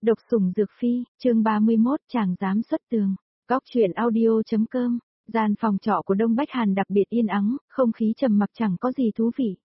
Độc sủng dược phi, chương 31, chàng dám xuất tường. Góc truyện audio.com. Gian phòng trọ của Đông Bách Hàn đặc biệt yên ắng, không khí trầm mặc chẳng có gì thú vị.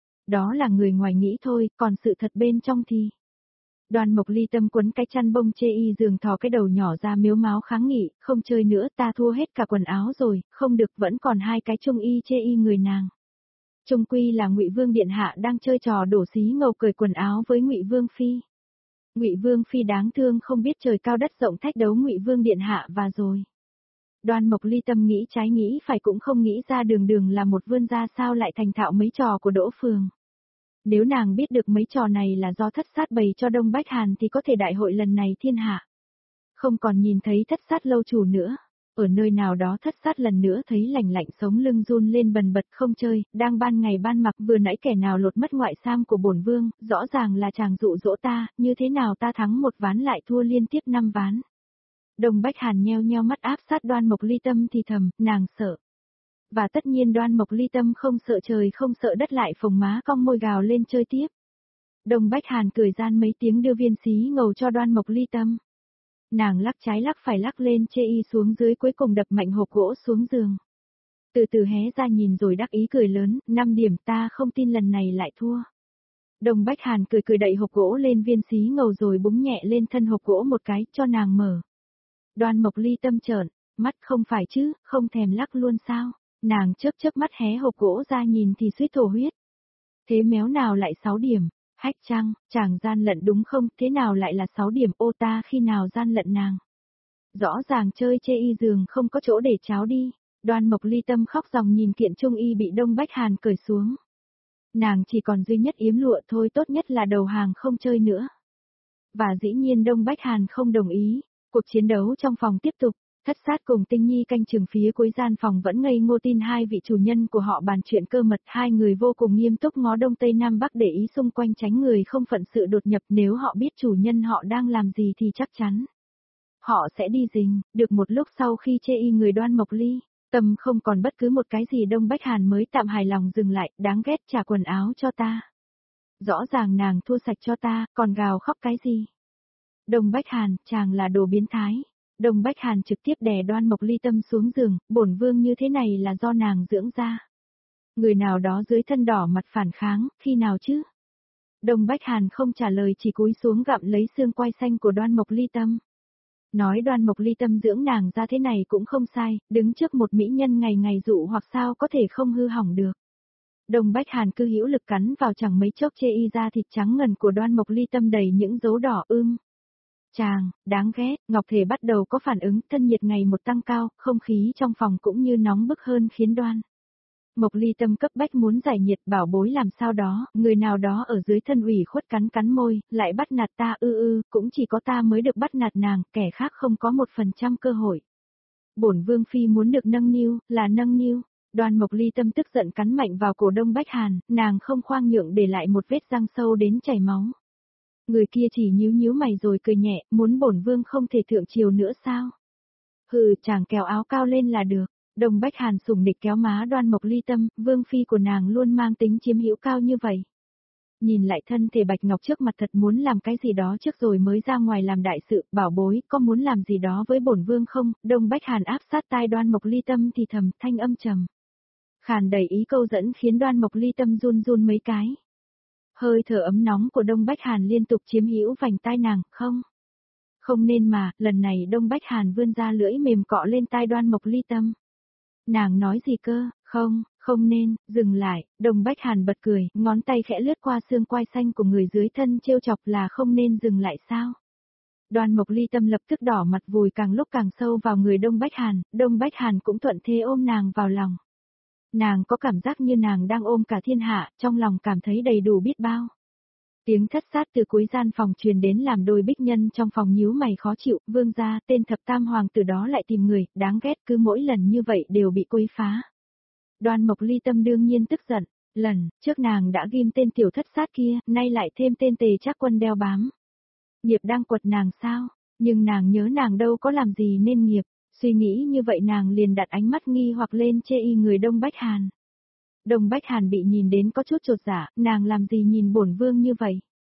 Đó là người ngoài nghĩ thôi, còn sự thật bên trong thì... Đoan Mộc Ly Tâm quấn cái chăn bông chê y giường thò cái đầu nhỏ ra miếu máo kháng nghị, không chơi nữa, ta thua hết cả quần áo rồi, không được, vẫn còn hai cái trung y chê y người nàng. Trung quy là Ngụy Vương điện hạ đang chơi trò đổ xí ngầu cởi quần áo với Ngụy Vương phi. Ngụy Vương phi đáng thương không biết trời cao đất rộng thách đấu Ngụy Vương điện hạ và rồi. Đoan Mộc Ly Tâm nghĩ trái nghĩ phải cũng không nghĩ ra đường là một vươn gia sao lại thành thạo mấy trò của Đỗ Phường. Nếu nàng biết được mấy trò này là do thất sát bày cho Đông Bách Hàn thì có thể đại hội lần này thiên hạ. Không còn nhìn thấy thất sát lâu chủ nữa. Ở nơi nào đó thất sát lần nữa thấy lạnh lạnh sống lưng run lên bần bật không chơi, đang ban ngày ban mặc vừa nãy kẻ nào lột mất ngoại sam của bổn vương, rõ ràng là chàng dụ dỗ ta, như thế nào ta thắng một ván lại thua liên tiếp 5 ván. Đông Bách Hàn nheo nheo mắt áp sát Đoan Mộc Ly Tâm thì thầm, nàng sợ. Và tất nhiên Đoan Mộc Ly Tâm không sợ trời không sợ đất lại phồng má cong môi gào lên chơi tiếp. Đông Bách Hàn cười gian mấy tiếng đưa viên xí ngầu cho Đoan Mộc Ly Tâm. Nàng lắc trái lắc phải lắc lên chê y xuống dưới cuối cùng đập mạnh hộp gỗ xuống giường. Từ từ hé ra nhìn rồi đắc ý cười lớn, 5 điểm ta không tin lần này lại thua. Đông Bách Hàn cười đậy hộp gỗ lên viên xí ngầu rồi búng nhẹ lên thân hộp gỗ một cái cho nàng mở. Đoan Mộc Ly Tâm trợn mắt không phải chứ, không thèm lắc luôn sao. Nàng chớp mắt hé hộp gỗ ra nhìn thì suýt thổ huyết. Thế méo nào lại 6 điểm, hách chăng, chàng gian lận đúng không, thế nào lại là 6 điểm, ô ta khi nào gian lận nàng. Rõ ràng chơi chê y giường không có chỗ để cháo đi. Đoan Mộc Ly Tâm khóc ròng nhìn kiện trung y bị Đông Bách Hàn cởi xuống. Nàng chỉ còn duy nhất yếm lụa thôi, tốt nhất là đầu hàng không chơi nữa. Và dĩ nhiên Đông Bách Hàn không đồng ý. Cuộc chiến đấu trong phòng tiếp tục. Thất sát cùng Tinh Nhi canh chừng phía cuối gian phòng vẫn ngây ngô tin hai vị chủ nhân của họ bàn chuyện cơ mật, hai người vô cùng nghiêm túc ngó đông tây nam bắc để ý xung quanh tránh người không phận sự đột nhập, nếu họ biết chủ nhân họ đang làm gì thì chắc chắn họ sẽ đi rình. Được một lúc sau khi chê y người Đoan Mộc Ly Tâm không còn bất cứ một cái gì, Đông Bách Hàn mới tạm hài lòng dừng lại, đáng ghét, trả quần áo cho ta. Rõ ràng nàng thua sạch cho ta, còn gào khóc cái gì? Đông Bách Hàn, chàng là đồ biến thái. Đông Bách Hàn trực tiếp đè Đoan Mộc Ly Tâm xuống giường, bổn vương như thế này là do nàng dưỡng ra. Người nào đó dưới thân đỏ mặt phản kháng, khi nào chứ? Đông Bách Hàn không trả lời, chỉ cúi xuống gặm lấy xương quai xanh của Đoan Mộc Ly Tâm. Nói Đoan Mộc Ly Tâm dưỡng nàng ra thế này cũng không sai, đứng trước một mỹ nhân ngày ngày dụ hoặc sao có thể không hư hỏng được. Đông Bách Hàn cứ hữu lực cắn vào chẳng mấy chốc chê y da thịt trắng ngần của Đoan Mộc Ly Tâm đầy những dấu đỏ ưm. Chàng, đáng ghét, Ngọc Thể bắt đầu có phản ứng, thân nhiệt ngày một tăng cao, không khí trong phòng cũng như nóng bức hơn khiến Đoan Mộc Ly Tâm cấp bách muốn giải nhiệt, bảo bối làm sao đó, người nào đó ở dưới thân ủy khuất cắn môi, lại bắt nạt ta, cũng chỉ có ta mới được bắt nạt nàng, kẻ khác không có 1% cơ hội. Bổn vương phi muốn được nâng niu, là nâng niu. Đoan Mộc Ly Tâm tức giận cắn mạnh vào cổ Đông Bách Hàn, nàng không khoang nhượng để lại một vết răng sâu đến chảy máu. Người kia chỉ nhíu mày rồi cười nhẹ, muốn bổn vương không thể thượng triều nữa sao? Hừ, chàng kéo áo cao lên là được. Đông Bách Hàn sủng nịch kéo má Đoan Mộc Ly Tâm, vương phi của nàng luôn mang tính chiếm hữu cao như vậy. Nhìn lại thân thể bạch ngọc trước mặt thật muốn làm cái gì đó trước rồi mới ra ngoài làm đại sự, bảo bối, có muốn làm gì đó với bổn vương không? Đông Bách Hàn áp sát tai Đoan Mộc Ly Tâm thì thầm, thanh âm trầm. Khàn đầy ý câu dẫn khiến Đoan Mộc Ly Tâm run mấy cái. Hơi thở ấm nóng của Đông Bách Hàn liên tục chiếm hữu vành tai nàng, không nên mà, lần này Đông Bách Hàn vươn ra lưỡi mềm cọ lên tai Đoan Mộc Ly Tâm. Nàng nói gì cơ, không nên, dừng lại, Đông Bách Hàn bật cười, ngón tay khẽ lướt qua xương quai xanh của người dưới thân trêu chọc, là không nên dừng lại sao? Đoan Mộc Ly Tâm lập tức đỏ mặt vùi càng lúc càng sâu vào người Đông Bách Hàn cũng thuận thế ôm nàng vào lòng. Nàng có cảm giác như nàng đang ôm cả thiên hạ, trong lòng cảm thấy đầy đủ biết bao. Tiếng thất sát từ cuối gian phòng truyền đến làm đôi bích nhân trong phòng nhíu mày khó chịu, vương gia, tên thập tam hoàng từ đó lại tìm người, đáng ghét, cứ mỗi lần như vậy đều bị quấy phá. Đoan Mộc Ly Tâm đương nhiên tức giận, lần trước nàng đã ghim tên tiểu thất sát kia, nay lại thêm tên Tề Trác Quân đeo bám. Nghiệp đang quật nàng sao, nhưng nàng nhớ nàng đâu có làm gì nên nghiệp. Suy nghĩ như vậy nàng liền đặt ánh mắt nghi hoặc lên chê y người Đông Bách Hàn. Đông Bách Hàn bị nhìn đến có chút chột dạ, nàng làm gì nhìn bổn vương như vậy?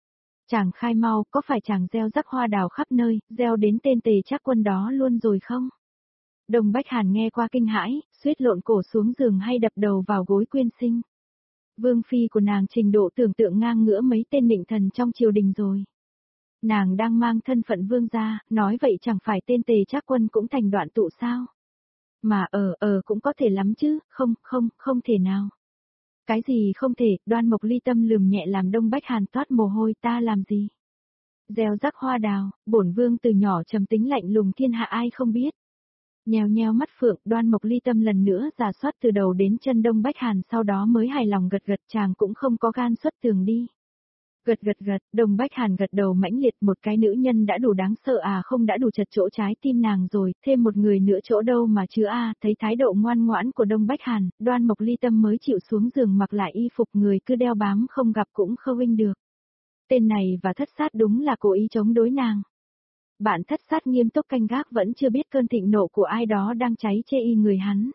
Chàng khai mau, có phải chàng gieo rắc hoa đào khắp nơi, gieo đến tên Tề Trác Quân đó luôn rồi không? Đông Bách Hàn nghe qua kinh hãi, suýt lộn cổ xuống giường hay đập đầu vào gối quyên sinh. Vương phi của nàng trình độ tưởng tượng ngang ngửa mấy tên nịnh thần trong triều đình rồi. Nàng đang mang thân phận vương gia, nói vậy chẳng phải tên Tề Trác Quân cũng thành đoạn tụ sao? Mà cũng có thể lắm chứ, không thể nào. Cái gì không thể, Đoan Mộc Ly Tâm lườm nhẹ làm Đông Bách Hàn toát mồ hôi, ta làm gì? Gieo rắc hoa đào, bổn vương từ nhỏ trầm tính lạnh lùng thiên hạ ai không biết. Nheo nheo mắt phượng, Đoan Mộc Ly Tâm lần nữa rà soát từ đầu đến chân Đông Bách Hàn, sau đó mới hài lòng gật gật, chàng cũng không có gan xuất tường đi. Gật, Đông Bách Hàn gật đầu mãnh liệt, một cái nữ nhân đã đủ đáng sợ à, không đã đủ chật chỗ trái tim nàng rồi, thêm một người nữa chỗ đâu mà chứ a. Thấy thái độ ngoan ngoãn của Đông Bách Hàn, Đoan Mộc Ly Tâm mới chịu xuống giường mặc lại y phục, người cứ đeo bám không gặp cũng khâu được. Tên này và Thất Sát đúng là cố ý chống đối nàng. Bạn Thất Sát nghiêm túc canh gác vẫn chưa biết cơn thịnh nộ của ai đó đang cháy chê y người hắn.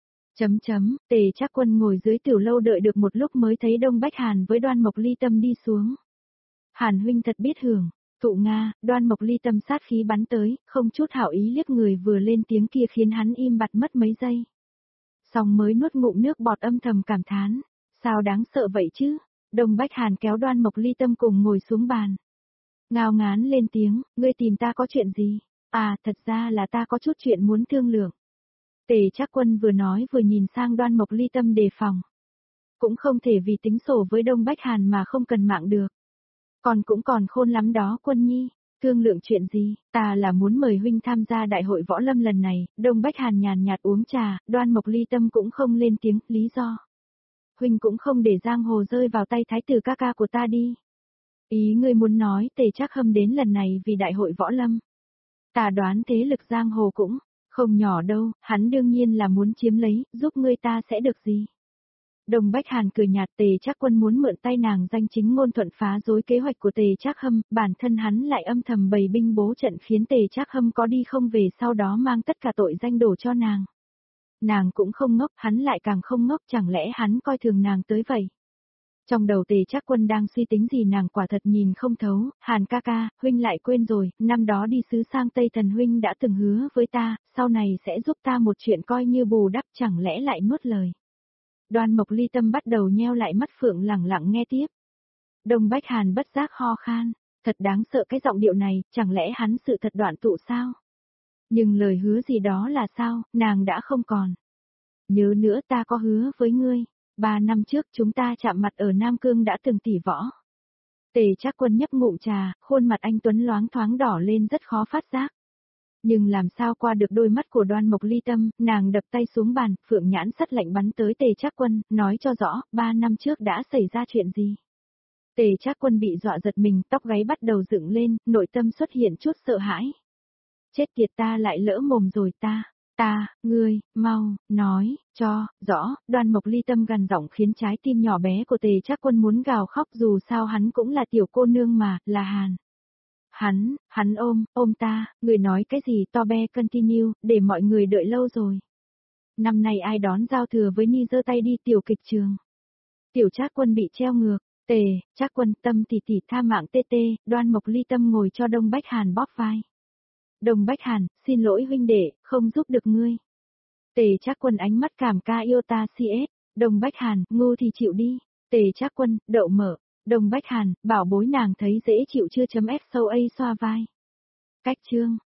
Tề Trác Quân ngồi dưới tiểu lâu đợi được một lúc mới thấy Đông Bách Hàn với Đoan Mộc Ly Tâm đi xuống. Hàn huynh thật biết hưởng, thụ Nga, Đoan Mộc Ly Tâm sát khí bắn tới, không chút hảo ý liếc người vừa lên tiếng kia khiến hắn im bặt mất mấy giây. Xong mới nuốt ngụm nước bọt âm thầm cảm thán, sao đáng sợ vậy chứ? Đông Bách Hàn kéo Đoan Mộc Ly Tâm cùng ngồi xuống bàn. Ngao ngán lên tiếng, ngươi tìm ta có chuyện gì? À, thật ra là ta có chút chuyện muốn thương lượng. Tề Trác Quân vừa nói vừa nhìn sang Đoan Mộc Ly Tâm đề phòng. Cũng không thể vì tính sổ với Đông Bách Hàn mà không cần mạng được. Cũng còn khôn lắm đó Quân nhi, thương lượng chuyện gì, ta là muốn mời huynh tham gia đại hội võ lâm lần này. Đông Bách Hàn nhàn nhạt uống trà, Đoan Mộc Ly Tâm cũng không lên tiếng, lý do. Huynh cũng không để giang hồ rơi vào tay thái tử ca ca của ta đi. Ý ngươi muốn nói Tề Trác Hâm đến lần này vì đại hội võ lâm. Ta đoán thế lực giang hồ cũng không nhỏ đâu, hắn đương nhiên là muốn chiếm lấy, giúp ngươi ta sẽ được gì. Đông Bách Hàn cười nhạt, Tề Trác Quân muốn mượn tay nàng danh chính ngôn thuận phá rối kế hoạch của Tề Trác Hâm, bản thân hắn lại âm thầm bày binh bố trận khiến Tề Trác Hâm có đi không về, sau đó mang tất cả tội danh đổ cho nàng. Nàng cũng không ngốc, hắn lại càng không ngốc, chẳng lẽ hắn coi thường nàng tới vậy? Trong đầu Tề Trác Quân đang suy tính gì nàng quả thật nhìn không thấu. Hàn ca ca, huynh lại quên rồi, năm đó đi sứ sang Tây Thần huynh đã từng hứa với ta, sau này sẽ giúp ta một chuyện coi như bù đắp, chẳng lẽ lại nuốt lời. Đoan Mộc Ly Tâm bắt đầu nheo lại mắt phượng lẳng lặng nghe tiếp. Đông Bách Hàn bất giác ho khan, thật đáng sợ cái giọng điệu này, chẳng lẽ hắn sự thật đoạn tụ sao? Nhưng lời hứa gì đó là sao, nàng đã không còn. Nhớ nữa ta có hứa với ngươi. 3 năm trước chúng ta chạm mặt ở Nam Cương đã từng tỉ võ. Tề Trác Quân nhấp ngụm trà, khuôn mặt anh tuấn loáng thoáng đỏ lên rất khó phát giác. Nhưng làm sao qua được đôi mắt của Đoan Mộc Ly Tâm, nàng đập tay xuống bàn, phượng nhãn sắt lạnh bắn tới Tề Trác Quân, nói cho rõ, 3 năm trước đã xảy ra chuyện gì. Tề Trác Quân bị dọa giật mình, tóc gáy bắt đầu dựng lên, nội tâm xuất hiện chút sợ hãi. Chết tiệt, ta lại lỡ mồm rồi ngươi, mau, nói, cho, rõ. Đoan Mộc Ly Tâm gằn giọng khiến trái tim nhỏ bé của Tề Trác Quân muốn gào khóc, dù sao hắn cũng là tiểu cô nương mà, là Hàn. Hắn ôm ta, người nói cái gì, to be continue, để mọi người đợi lâu rồi. Năm nay ai đón giao thừa với Ni, giơ tay đi tiểu kịch trường. Tiểu Trác Quân bị treo ngược, Tề Trác Quân, Tâm tỷ tỷ tha mạng tê tê. Đoan Mộc Ly Tâm ngồi cho Đông Bách Hàn bóp vai. Đông Bách Hàn, xin lỗi huynh đệ, không giúp được ngươi. Tề Trác Quân ánh mắt cảm ca yêu ta CS. Đông Bách Hàn, ngu thì chịu đi. Tề Trác Quân, đậu mở. Đông Bách Hàn, bảo bối nàng thấy dễ chịu chưa? SOA xoa vai. Cách chương.